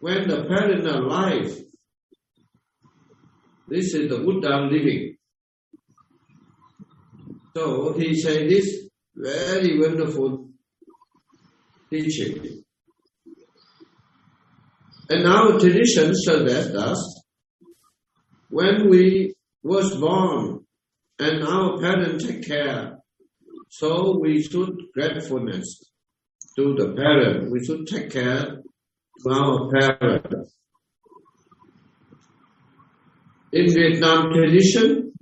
when the parents are alive, this is the Buddha living. So he said this very wonderful teaching. And our tradition suggests us, when we was born and our parents take care, so we should gratefulness to the parent. We should take care to our parents. In Vietnam tradition,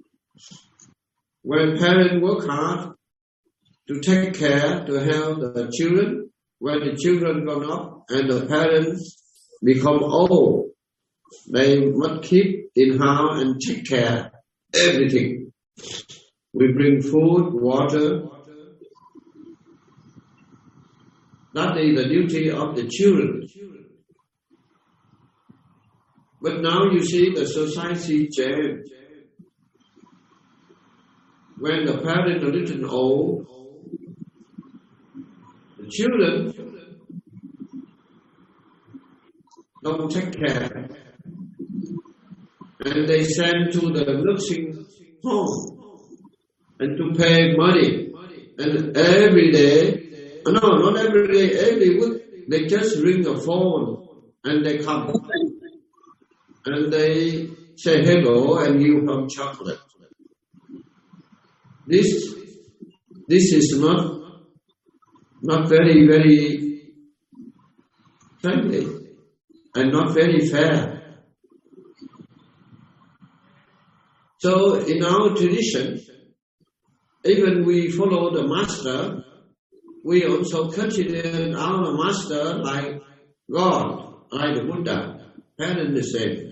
when parents work hard to take care, to help the children, when the children grow up and the parents become old, they must keep in house and take care everything. We bring food, water. That is the duty of the children. But now you see the society change. When the parents are a little old, the children don't take care. And they send to the nursing home and to pay money. And every day, no, not every day, every week, they just ring the phone and they come. And they say hello and give them chocolate. This is not very, very friendly and not very fair. So in our tradition, even we follow the master, we also consider our master like God, like the Buddha, parent the same.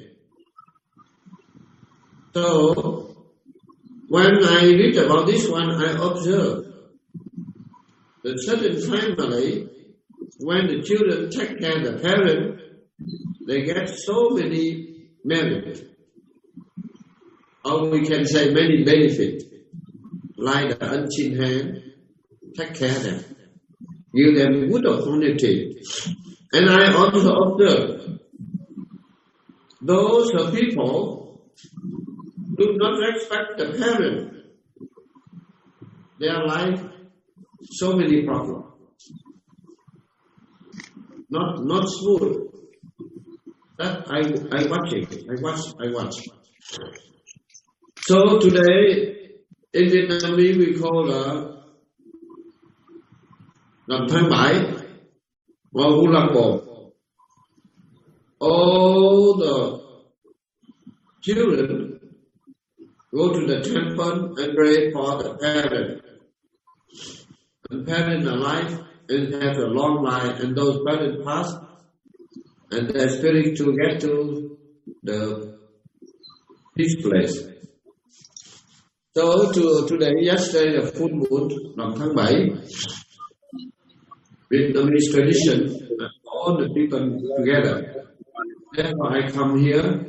So when I read about this one, I observe that certain family, when the children take care of the parent, they get so many merits. Or we can say many benefits, like the unseen hand, take care of them, give them good opportunity. And I also observe those people do not respect the parent. Their life, so many problems. Not smooth. That I watch. So today, in Vietnamese we call rằm tháng 7 or Vu Lan Bồ. All the children go to the temple and pray for the parents. And parents are alive and have a long life, and those parents pass, and their spirit to get to this place. So today, yesterday, the full moon, rằm tháng 7, Vietnamese tradition, all the people together. Therefore, I come here.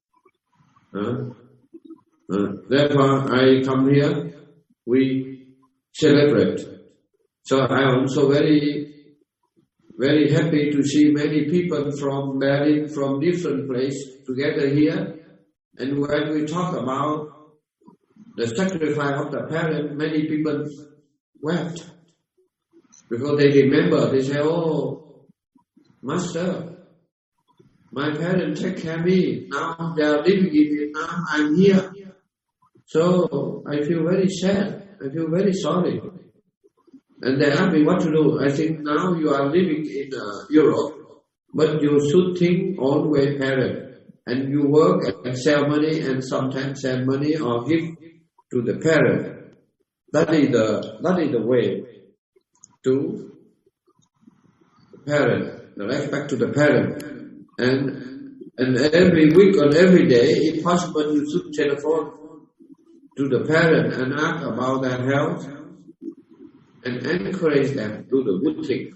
We celebrate. So I am also very, very happy to see many people from different places together here. And when we talk about the sacrifice of the parent, many people wept. Because they remember, they say, oh, Master, my parents take care of me. Now they are living in Vietnam, I'm here. So I feel very sad. I feel very sorry. And they ask me what to do. I think now you are living in Europe, but you should think always parent. And you work and sell money and sometimes send money or give to the parent. That is the way to the parent, the respect to the parent. And every week or every day, if possible, you should telephone to the parent and ask about their health and encourage them to do the good thing.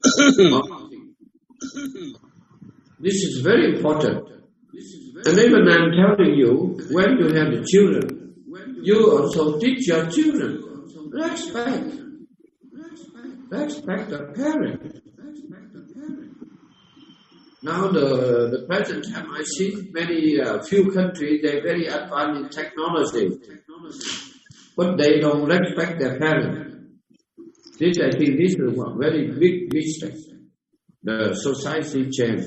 This is very important. And even I'm telling you, when you have the children, you also teach your children respect the parent. Now the present time I see many few countries, they're very advanced in technology, but they don't respect their parents. This I think this is a very big mistake. The society change.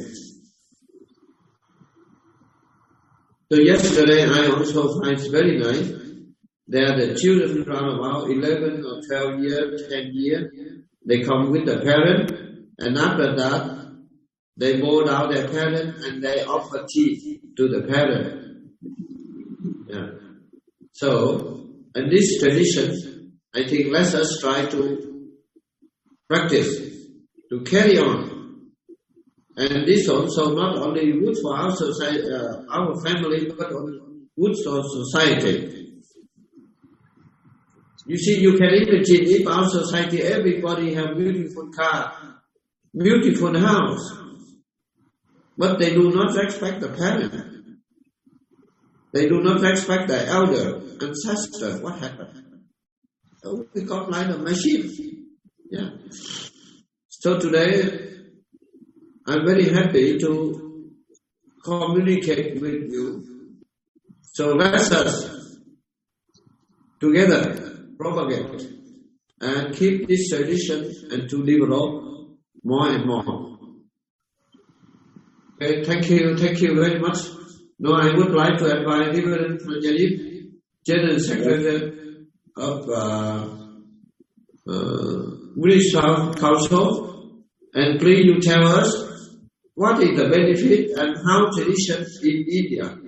So yesterday I also find it very nice that the children around about 11 or 12 years, 10 years, they come with the parent, and after that they bow down their parent and they offer tea to the parent. Yeah. So, and this tradition, I think let us try to practice, to carry on. And this also not only good for our society, our family, but good for society. You see, you can imagine if our society, everybody have beautiful car, beautiful house, but they do not respect the parent. They do not respect the elder, ancestor. What happened? So we got like a machine. Yeah. So today, I'm very happy to communicate with you. So let us together propagate and keep this tradition and to develop more and more. Okay, thank you very much. Now I would like to invite Reverend Manjalip, General Secretary of Buddhist Council, and please you tell us what is the benefit and how traditions in India.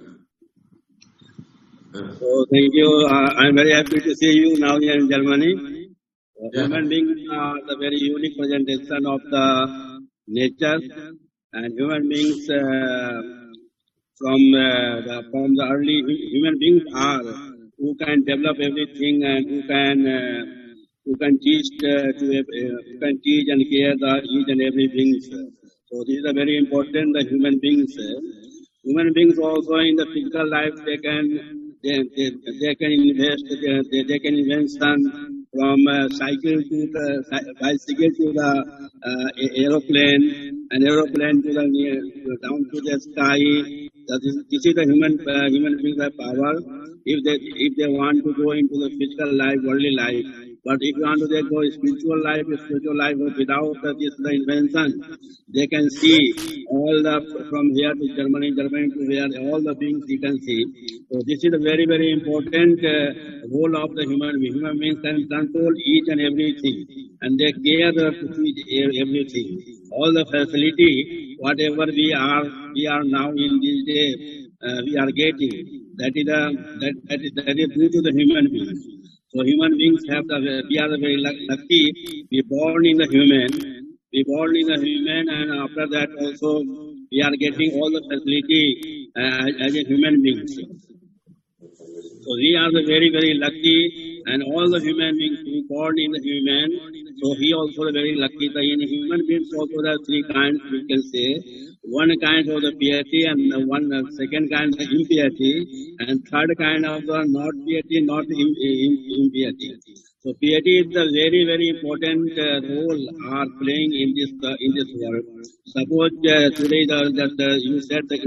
So thank you. I'm very happy to see you now here in Germany. Human beings are the very unique presentation of the nature, and human beings from the early human beings are who can develop everything and who can teach and care the each and every beings. So this is a very important. The human beings. Human beings also in the physical life they can invest, they can invention from cycle to the bicycle to the aeroplane, and aeroplane to the down to the sky. This is the human beings have power. If they want to go into the physical life, worldly life, but if you want to go spiritual life without this the invention, they can see all the from here to Germany to here, all the beings you can see. So this is a very, very important role of the human being. Human beings can control each and everything, and they care to everything. All the facility, whatever we are now in this day, we are getting. That is due to the human beings. So human beings we are very lucky. We born in the human, and after that also we are getting all the facility as a human beings. So we are the very, very lucky, and all the human beings we born in the human. So he also very lucky. In human beings also there are three kinds we can say. One kind of the piety, and second kind of impiety, and third kind of the not piety, not impiety. So piety is the very, very important role are playing in this world. Suppose today you said the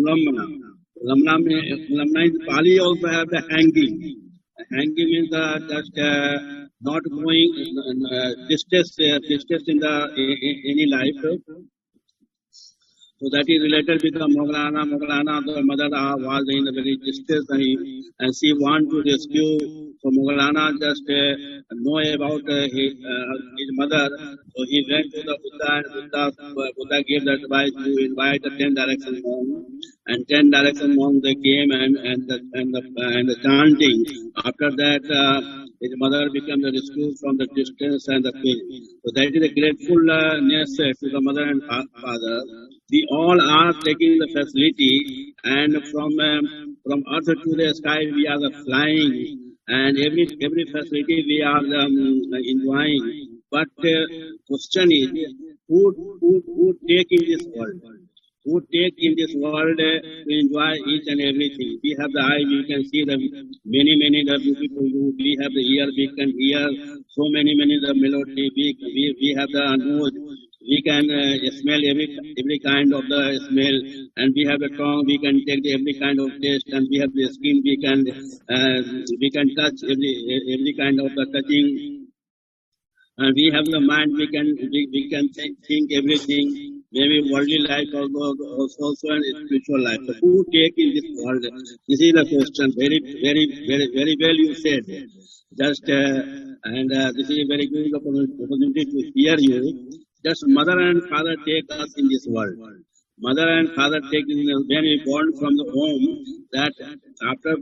Lamna in Pali also have the hanging. Hanging means just not going distress in any life. So that is related with the Mogalana. The mother was in a very distress and she want to rescue. So Mogalana just know about his mother. So he went to the Buddha, and Buddha gave the advice to invite the 10 direction monks. And 10 direction monks they came and the chanting. After that, his mother became the rescue from the distance and the pain. So that is a gratefulness to the mother and father. We all are taking the facility, and from earth to the sky we are flying, and every facility we are enjoying. But question is, who take in this world? Who take in this world to enjoy each and everything? We have the eye, we can see the many the beautiful. We have the ear, we can hear so many the melody. We have the nose. we can smell every kind of the smell, and we have a tongue, we can take every kind of taste, and we have the skin, we can touch every kind of the touching, and we have the mind, we can think everything, maybe worldly life also and spiritual life. So who take in this world? This is the question. Very well you said. Just this is a very good opportunity to hear you. Just mother and father take us in this world. Mother and father take in when we born from the home. That after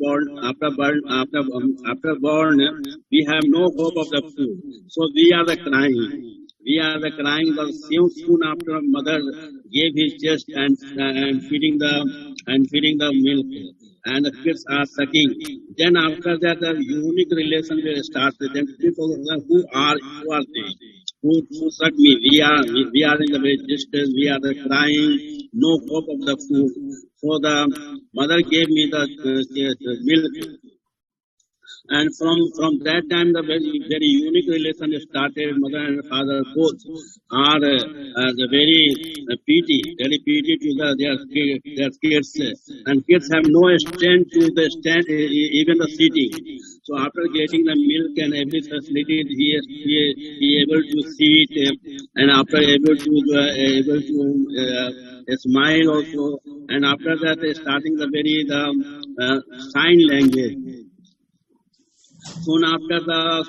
born, we have no hope of the food. So we are the crying. We are the crying. But soon after, mother gave his chest and feeding the milk, and the kids are sucking. Then after that, the unique relation will start. Then people who are they? Who suck me? We are in the very distance. We are the crying. No hope of the food. So the mother gave me the milk. And from that time, the very unique relation started. Mother and father both are the very very pity to their kids, and kids have no stand even the sitting. So after getting the milk and every facility, he able to sit, and after able to smile also, and after that starting the sign language. Soon after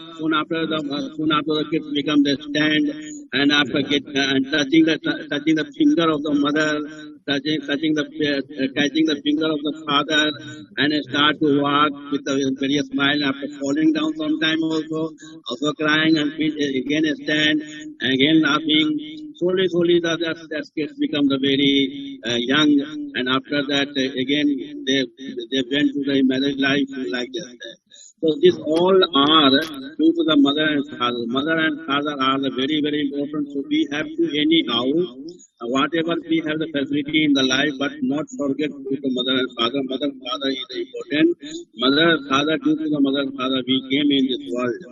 the kids become the stand, and after touching the finger of the mother, catching the finger of the father, and start to walk with a very smile. After falling down sometime also crying, and again stand, and again laughing. Slowly that kids become the very young, and after that again they went to the marriage life like that. So these all are due to the mother and father. Mother and father are the very important. So we have to anyhow, whatever we have the facility in the life, but not forget to the mother and father. Mother and father is important. Mother and father, due to the mother and father, we came in this world.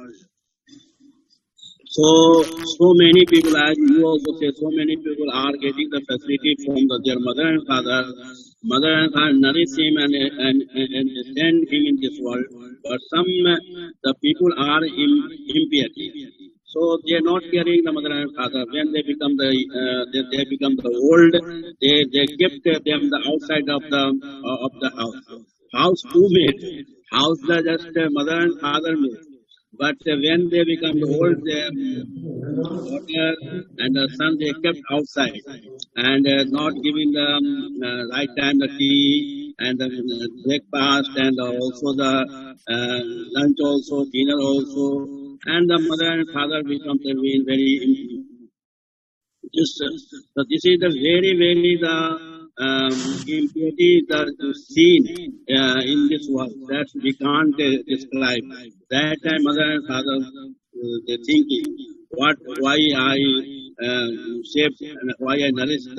So many people, as you also say, so many people are getting the facility from their mother and father. Mother and father nourish him and send him in this world. But the people are in impiety. So they are not caring the mother and father. When they become the old, they kept them the outside of the house. House who made? House just mother and father made. But when they become old, their daughter and the son, they kept outside, and not giving the right time the tea and the breakfast, and also the lunch also, dinner also, and the mother and father become very distant. So this is the very impurity that is seen in this world that we can't describe. That time, mother and father, they thinking, why I shaped and why I nourished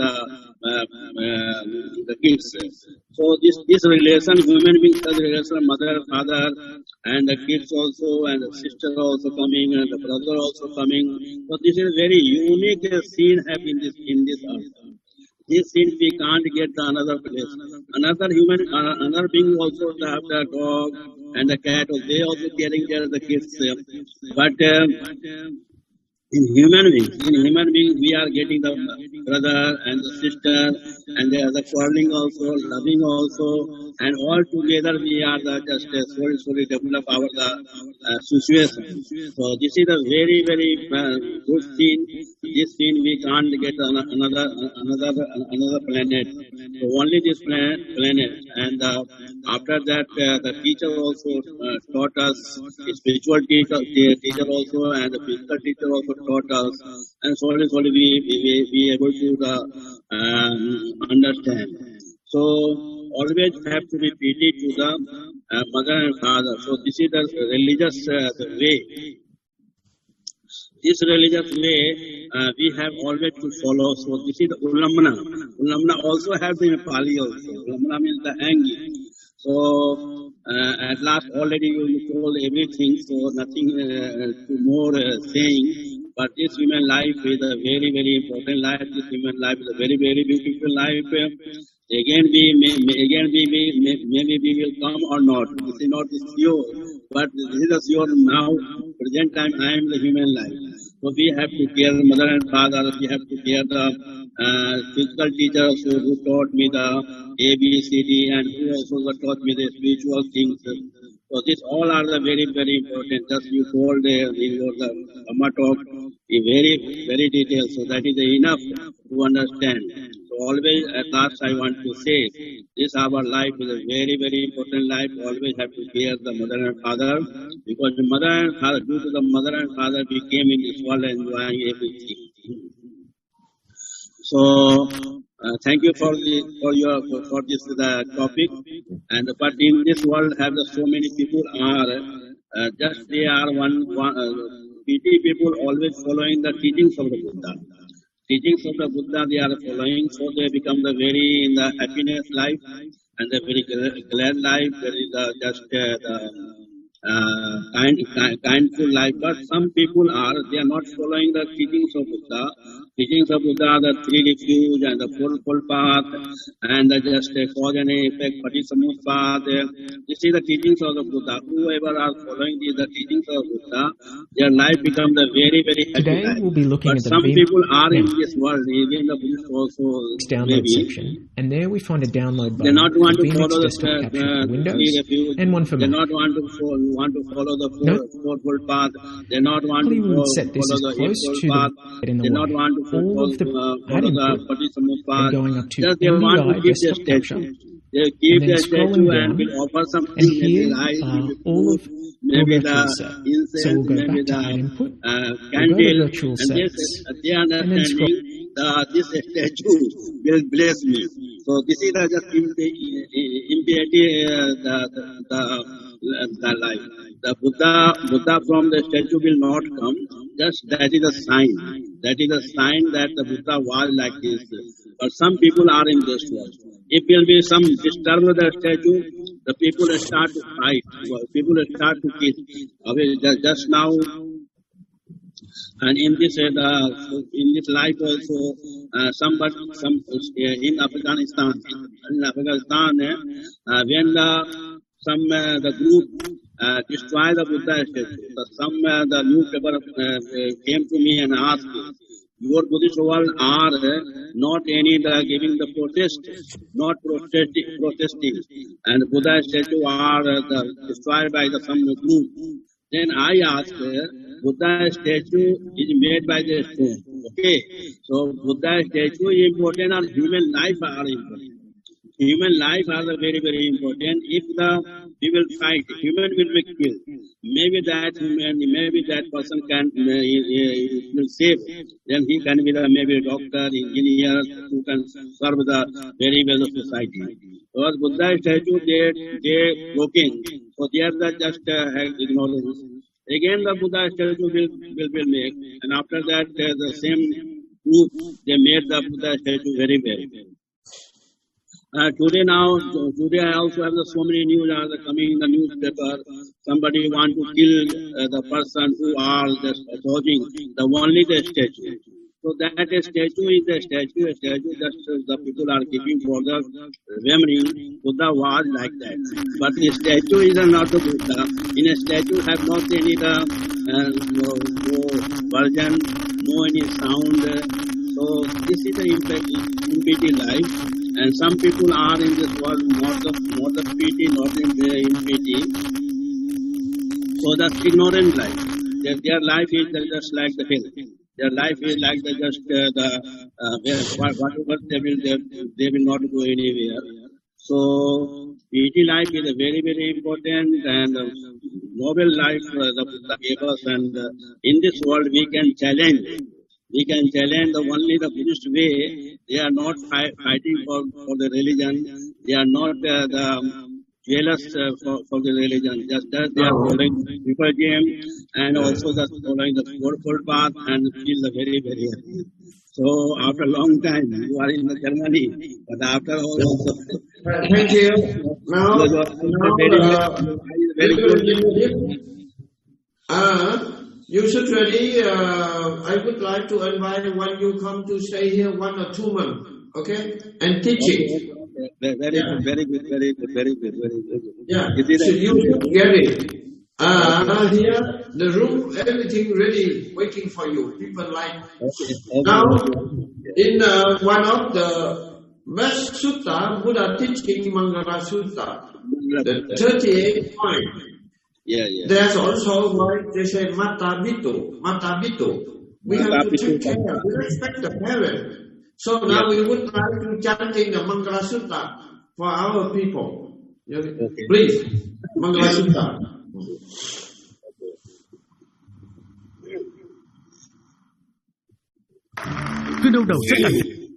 the kids. So this relation, human beings, the relation, mother, father, and the kids also, and the sister also coming, and the brother also coming. So this is very unique scene happening in this earth. This scene we can't get to another place. Another being also have the dog and the cat. They also caring care of the kids. But in human beings, we are getting the brother and the sister, and they are the quarreling also, loving also, and all together we are just slowly develop our situation. So this is a very good scene. This scene we can't get another planet. So only this planet, and after that the teacher also taught us, the spiritual teacher also, and the physical teacher also taught us, and slowly we able to understand. So always have to be pity to the mother and father. So this is the religious way. This religious way we have always to follow. So this is the ulamna. Ulamna also have the Pali also. Ulamna means the hanging. So at last already you told everything. So nothing to more saying. But this human life is a very, very important life. This human life is a very, very beautiful life. Again, maybe we will come or not. This is not sure, but this is a sure now. Present time, I am the human life. So we have to care the mother and father. We have to care the physical teachers who taught me the A, B, C, D, and who also taught me the spiritual things. So these all are the very, very important. Just you told in your Dhamma talk, very, very detailed. So that is enough to understand. So always at last I want to say, this our life is a very, very important life. Always have to care the mother and father, because the mother and father, due to the mother and father, we came in this world enjoying everything. So thank you for this topic. And but in this world, have so many people are just they are PT people always following the teachings of the Buddha. Teachings of the Buddha they are following, so they become the very in the happiness life and the very glad life. There is just kindful life. But some people they are not following the teachings of Buddha. Teachings of Buddha, the three refuge and the fourfold path, and the just cause and effect, Patisamutpad. This is the teachings of the Buddha. Whoever are following the teachings of Buddha, their life becomes a very, very happy Today life. we'll be looking But at the some people are in this world, even the Buddhists also download maybe, section, and there we find a download they button not for want to VMix follow desktop capture for Windows refuge. and one for They Mac. not want to follow the fourfold path. They not want Hopefully to we would set this follow as the close eightfold to the path. in the They not way. want to All of the follow the input Patisamutpad. and going up to Just they want to NDI keep their desktop capture, statue. They keep and then their statue scrolling and down, will offer something. and Maybe here rice, are maybe all food, of maybe your the virtual set. So incense, we'll go maybe back to the add input, we'll go to candle, virtual and sets, they are and then scroll. understanding this statue will bless me. So this is just impiety, the life. The Buddha from the statue will not come. Just that is a sign. That is a sign that the Buddha was like this. But some people are in this world. If there will be some disturb the statue, the people start to fight. People start to kill. Just now, and in this life also, in Afghanistan, when the group destroy the Buddha statue, the newspaper came to me and asked, your Buddhist world are not giving the protest, not protesting, and Buddha statue are destroyed by some group. Then I asked, Buddha statue is made by the stone. Okay, so Buddha statue is important and human life are important. Human life are very, very important. If we will fight, human will be killed. Maybe that person will save. Then he can be maybe doctor, engineer, who can serve the very well of society. Because Buddha statue, they broken. So they are just ignorance. Again, the Buddha statue will make, and after that, the same group they made the Buddha statue very well. Today I also have so many news are coming in the newspaper. Somebody want to kill the person who are just opposing only the statue. So that statue is a statue. Just the people are keeping for the memory. Buddha was like that. But the statue is not the Buddha. In a statue have not any no version, no any sound. So this is the impiti life. And some people are in this world not the PT, not in PT. So that's ignorant life. Their life is just like the hill. Their life is like whatever they will not go anywhere. So PT life is a very, very important and noble life the Buddha gave us. And in this world we can challenge. We can challenge only the Buddhist way. They are not fighting for the religion. They are not jealous for the religion. Just that they are following people game and also just following the fourfold path and feel very, very happy. So after a long time, you are in Germany, but after all also. Thank you. Now very good. you should ready. I would like to invite when you come to stay here 1 or 2 months, okay? And teaching. Very good, very good, very good, very good, very good. Yeah, so you should get it. Here, the room, everything ready, waiting for you. People like. Okay. Now, in one of the best sutta, Buddha teaching Mangala Sutta, the 38th point. Yeah. There's also why they say Mata Bito. We have to take care, we respect the parent. So now we would like to chanting the Mangala Sutta for our people. Okay. Please, Mangala Sutta. Cứ đâu đầu rất là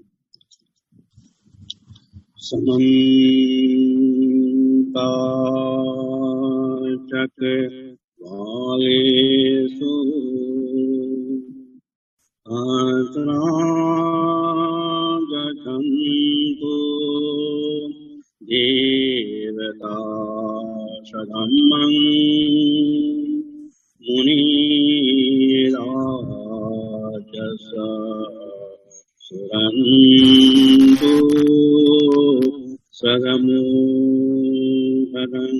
Samanta chakre valesu atrajakantu devata shadammang munirajasa surantu sagamu padam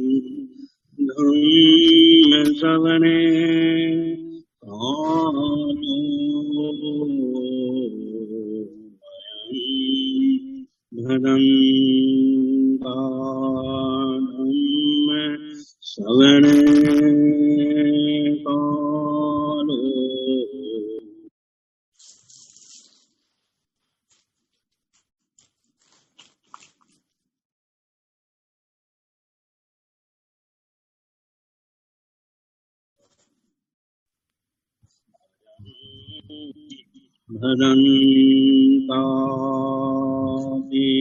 dhamma savane kanu bhadam dhamma savane kanu. Bhadantapi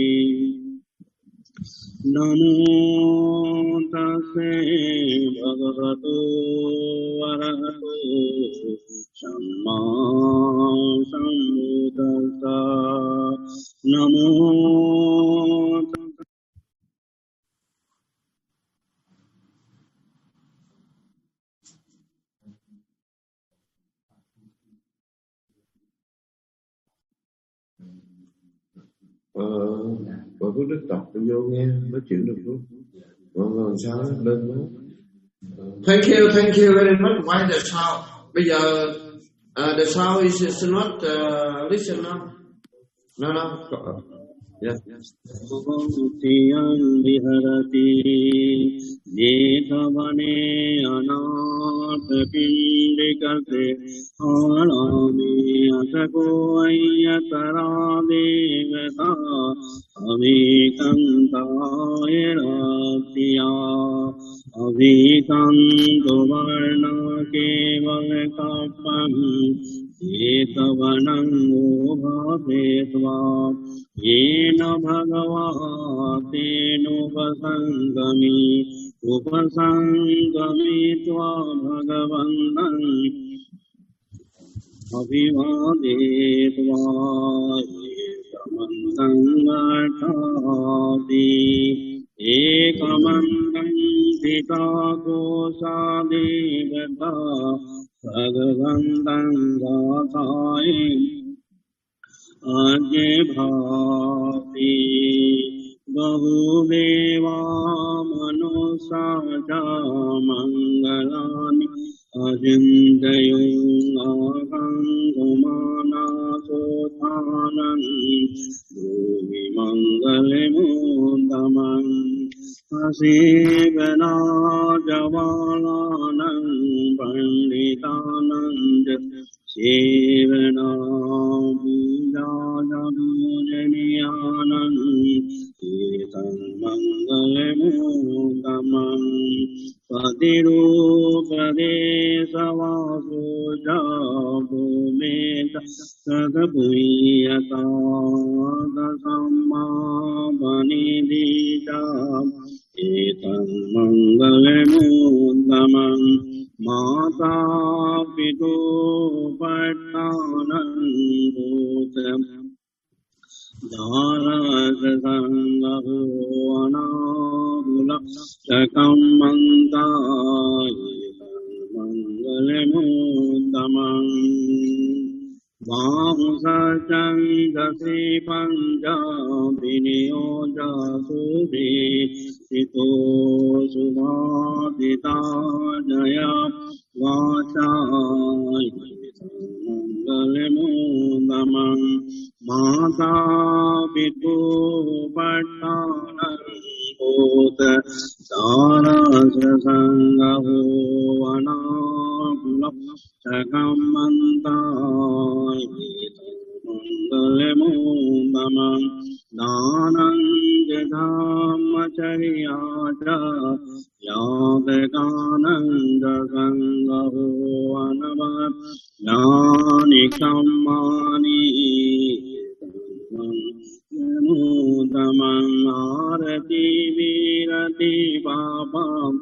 Namo tase bhagavato arahato samma sambuddhassa Namo Bà Phước Đức đọc vô nghe nói chuyện được luôn. Còn sao lên đó. Thank you very much. Why the sound? Bây giờ the sound is not listen now. No. Yes. Bhutiyam viharati Netavane anatha pindikase Alame asako ayyatara devata Avikantayeratiya Avikanto varna kevalakapam Ekavanam ubhavetva Yena bhagavate upasangami tva bhagavantam abhivadetva ekamantam vartati ekamantam pita kosa devata bhagavantam gathaye Ajye bhati bahudeva manusaja mangalani ajindayung akangamana sothanan bhuvi mangale mundamam asivana javalanam panditanam Sevana Bujajaniyanam Etam Mangalemundamam Padirupade Savasuja Bhumeta Sadabhuyata Dasamma Vanidita Etam Mangalemundamam Mata Pitu Pattanam Bhutam Dharasangho Anabula Sakam Manta Mangalemundamam Vāhusacaṁ dasi pañca viniyoja sudhi Sito sudhādita jaya vācā Mangalemundamam Mātā pitu pattānaṁ Bhūta Sārasa Sangaho Vanākulam Sakammantāi Mangalemundamam Dānaṁ Dhammacariyāca Yādekānaṁ Sangaho Vanākulam Jāni Kammāni Mangalemundamam Ārati Virati Pāpam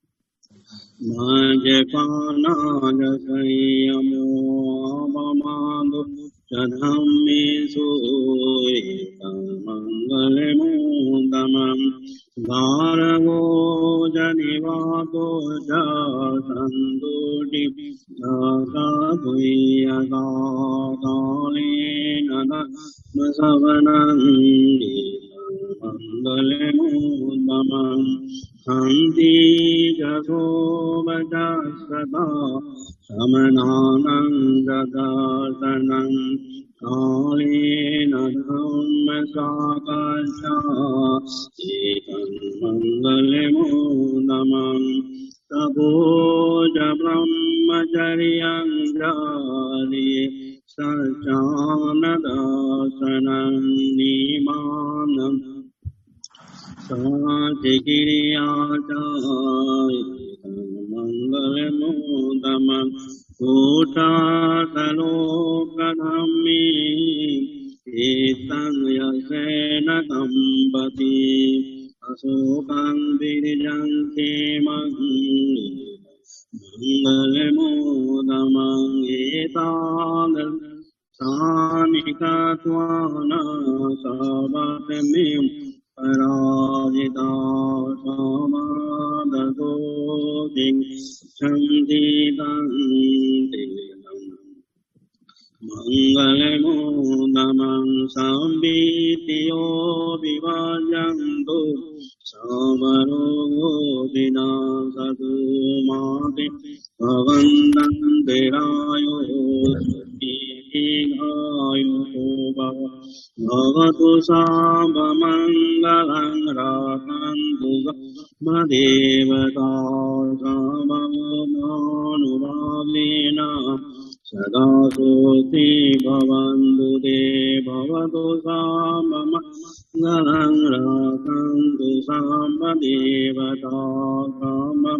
Majapana Jasayamo Abamadu Jadhammi Suita Mangalemundamam Bharavo Janivato Jasandudi Jasatuyada Kalinada Masavanandi Mangalemundamam Shanti Jaso Vajasata Samananam Jadasanam Kalina Dhamma Sakasha Ekam Mangalemundamam Taboja Brahmacharyam Jari Sachanadasanam Nimanam Satikiriyāca Mangalemundamam Kūtātalokanammi Etam yasena kampati Asokam virijanti Mangalemundamam Etam Sanikatvana Sabatamim Parājitā samādhato ting chandītam tīram Mangalemundamam sambhitiyo vivājantu savarogo vinasatu māti bhavantam derayo Dīghāyo bhava Bhavatu sāva mangalam rākantu madevata sāvamanubhavena sada soti bhavantu te bhavatu sāva mangalam rākantu sāmadevata sāma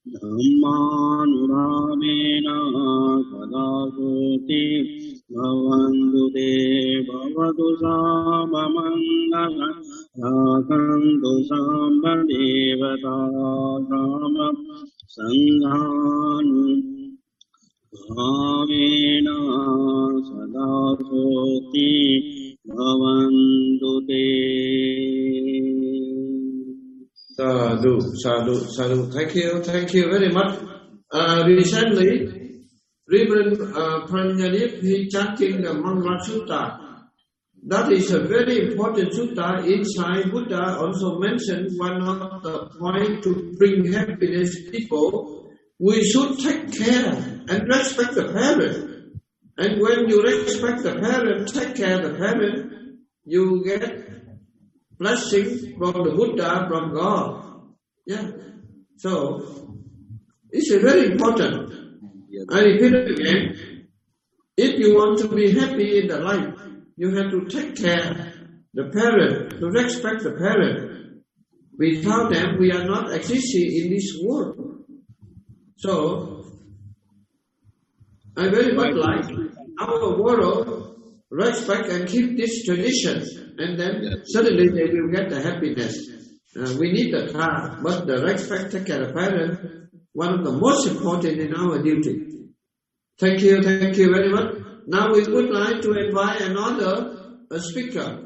dhammanubhavena sada soti Bhavantu te bhavatu sāva mangalam rākantu sāma devata sāma saṅghānu bhavena sada soti bhavantu te. Sadhu, sadhu, sadhu. Thank you very much. Recently, Reverend Pranjanip, he chanting the Mangala Sutta. That is a very important sutta. Inside Buddha also mentioned one of the point to bring happiness to people. We should take care and respect the parent. And when you respect the parent, take care of the parent, you get blessing from the Buddha, from God. Yeah. So, it's very important. I repeat it again. If you want to be happy in the life, you have to take care the parent, to respect the parent. Without them, we are not existing in this world. So, I very much like our world respect and keep this tradition, and then suddenly they will get the happiness. We need the car, but the respect, take care of the parent, one of the most important in our duty. Thank you very much. Now we would like to invite another speaker.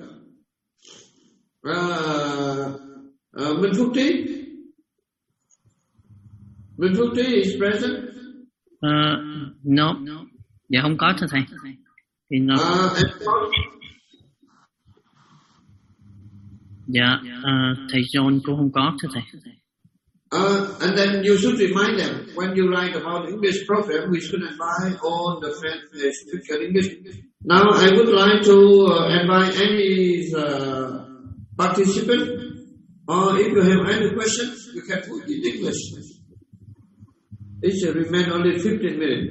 Manfuti is present. No. Dạ không có thưa thầy. Thì nó dạ thầy John cũng không có thưa thầy. And then you should remind them when you write about English program, we should invite all the friends who speak English. Now I would like to invite any participant, or if you have any questions, you can put in English. It should remain only 15 minutes.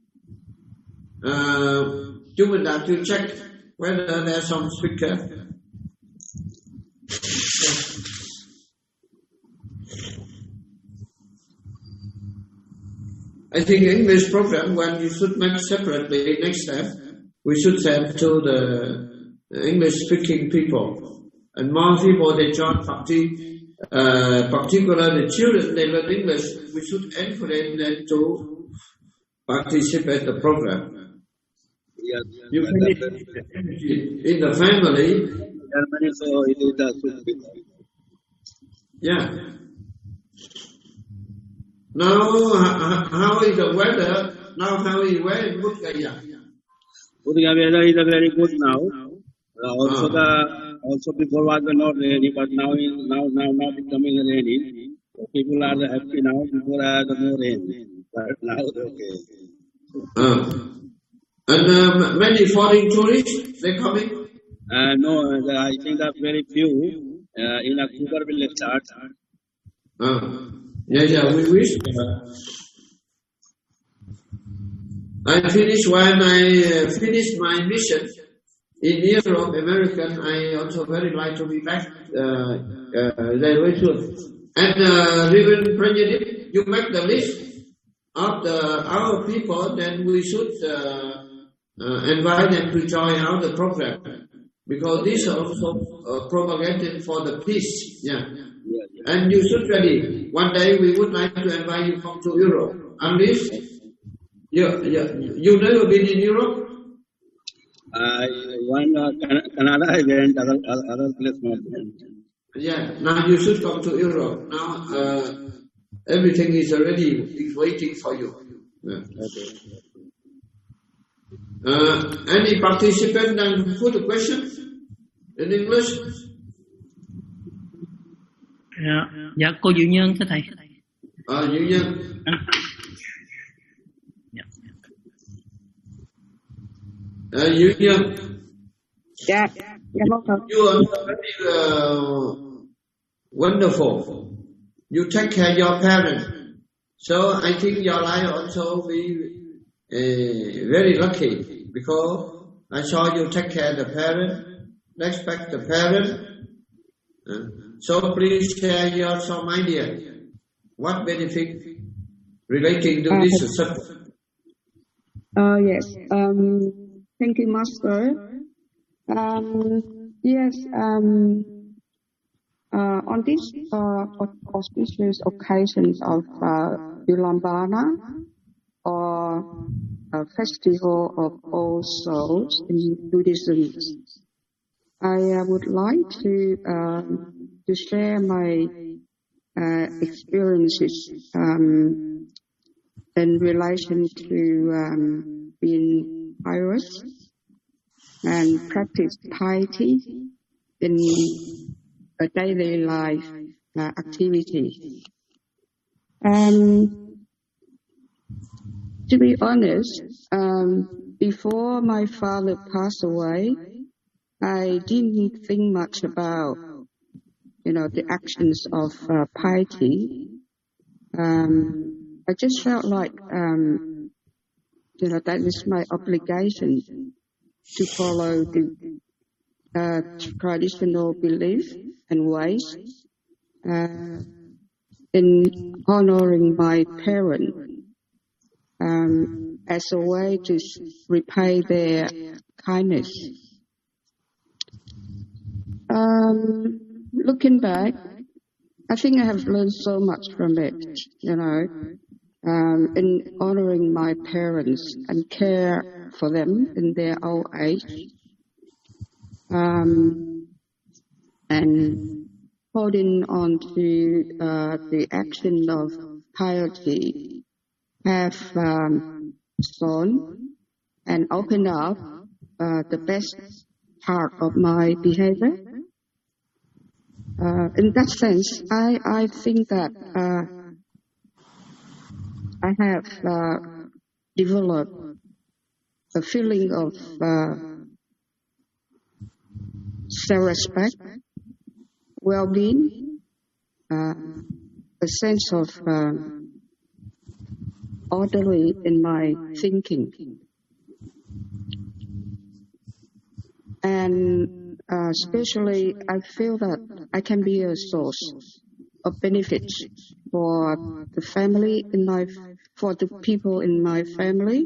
You will have to check whether there are some speakers. I think English program, when you should make separately next time, we should send to the English-speaking people. And more people, they join party, particularly the children, they learn English. We should encourage them to participate in the program. Yes. You finish in the family. Germany, so it is Yeah. Now, how is the weather? Now, how is weather in Bodh Gaya? Bodh Gaya weather is very good now. Also before was not rainy, but now becoming rainy. So people are happy now. Before had no rain, but now okay. And many foreign tourists, they coming? No, I think that very few. In October will start. Yeah, we wish. I finished when I finished my mission in Europe, American. I also very like to be back very soon. And Reverend President, you make the list of our people, then we should invite them to join our program, because this is also propagated for the peace. Yeah. And you should ready. One day we would like to invite you to come to Europe. Unless you never been in Europe? Canada I went, other place not. Yeah, now you should come to Europe. Now everything is already is waiting for you. Yeah. Okay. Any participant can put a question in English? Dạ, cô Diệu Nhân thưa thầy. Diệu Nhân. Diệu Nhân. Dạ, vâng thầy. You are very wonderful. You take care of your parents. So I think your life also be very lucky, because I saw you take care of the parents, respect the parents. So please share some idea. What benefit relating to this subject? Yes. Thank you, Master. Yes. On this auspicious occasions of Ulambana, or a festival of All Souls in Buddhism, I would like to share my experiences in relation to being pious and practice piety in a daily life activity. To be honest, before my father passed away, I didn't think much about, the actions of piety. I just felt like, that is my obligation to follow the traditional belief and ways in honoring my parents as a way to repay their kindness. Looking back, I think I have learned so much from it, in honoring my parents and care for them in their old age, and holding on to the action of piety have shown and opened up the best part of my behavior. In that sense, I think that I have developed a feeling of self-respect, well-being, a sense of orderly in my thinking. And especially, I feel that I can be a source of benefit for the family for the people in my family.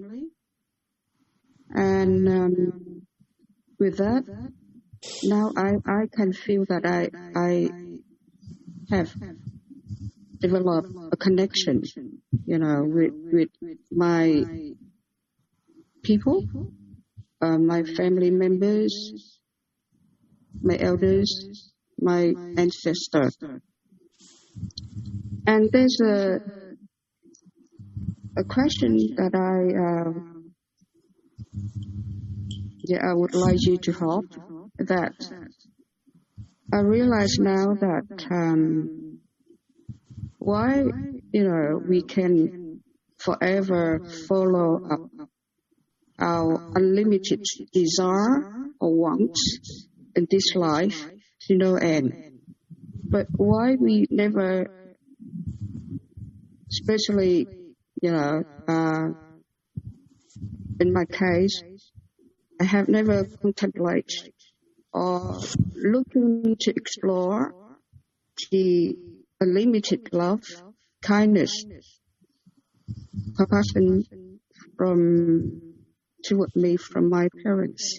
And with that, now I can feel that I have developed a connection, with my people, my family members, my elders, my ancestors. And there's a question that I would like you to help. That I realize now that why we can forever follow up our unlimited desire or wants in this life to no end, but why we never, especially in my case, I have never contemplated or looking to explore the unlimited love, kindness, compassion toward me from my parents.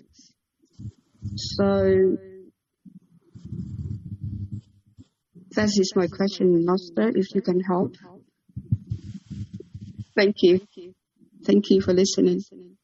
So that is my question, Master, if you can help. Thank you. Thank you for listening.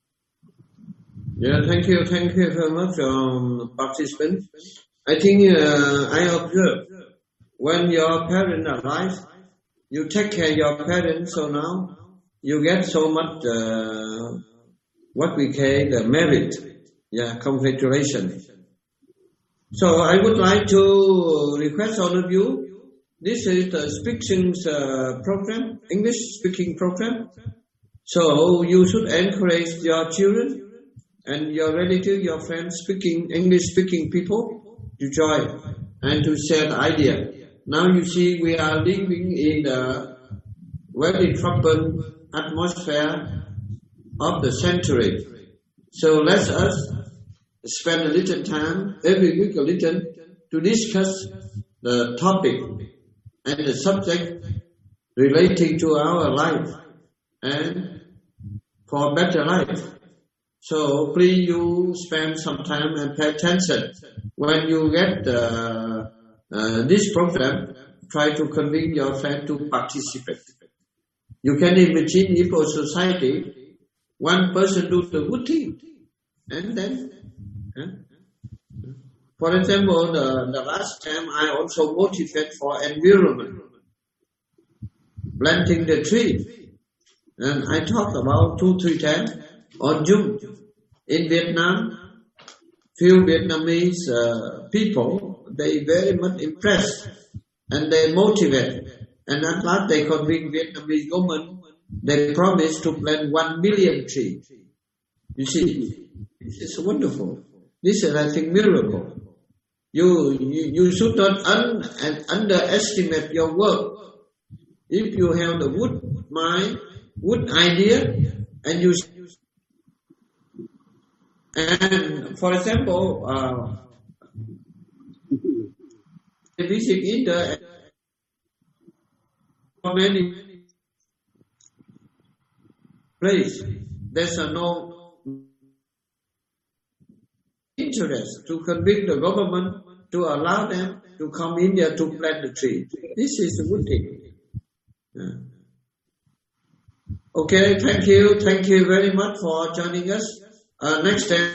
Yeah, thank you very much, participants. I think I observe when your parents are alive, you take care of your parents, so now you get so much what we call the merit. Yeah, congratulations. So I would like to request all of you, this is the speaking program, English speaking program. So you should encourage your children and your relatives, your friends speaking, English speaking people to join and to share the idea. Now you see we are living in a very troubled atmosphere of the century. So let us spend a little time, every week a little, to discuss the topic and the subject relating to our life and for better life. So please you spend some time and pay attention. When you get this program, try to convince your friend to participate. You can imagine if a society, one person do the good thing, and then, for example, the last time I also motivated for environment, planting the tree, and I talked about 2-3 times on June. In Vietnam, few Vietnamese people, they very much impressed and they motivate. And at last they convince Vietnamese government, they promised to plant 1 million trees. You see, this is wonderful. This is, I think, miracle. You should not underestimate your work. If you have the good mind, good idea, and you. And for example, visit India, many places, there's no interest to convince the government to allow them to come India to plant the tree. This is a good thing. Yeah. Okay, thank you very much for joining us. Next time,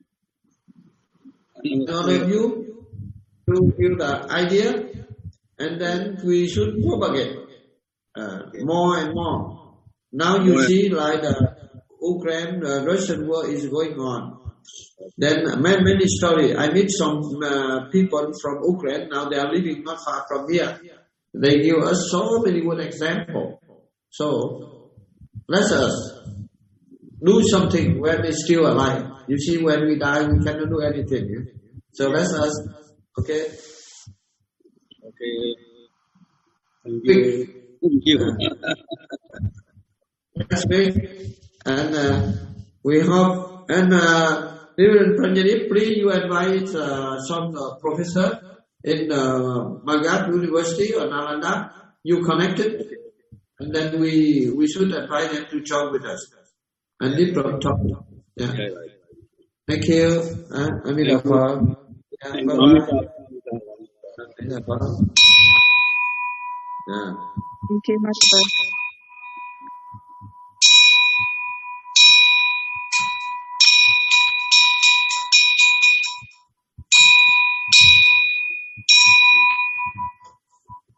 all of you to give the idea, and then we should propagate more and more. now you see like the Ukraine, Russian war is going on. Then many stories. I meet some people from Ukraine. Now they are living not far from here. They give us so many good examples. So let us do something when we're still alive. You see, when we die, we cannot do anything. Yeah? So let us, okay? Okay. Thank you. Thank you. That's great. And we hope, and Reverend Pranjadip, please you invite some professor in Magadh University or Nalanda. You connected, and then we should invite them to join with us. And deep from top. Yeah. Thank you. Amitabha. Yeah. Thank Bye-bye. Yeah. Thank you, Master.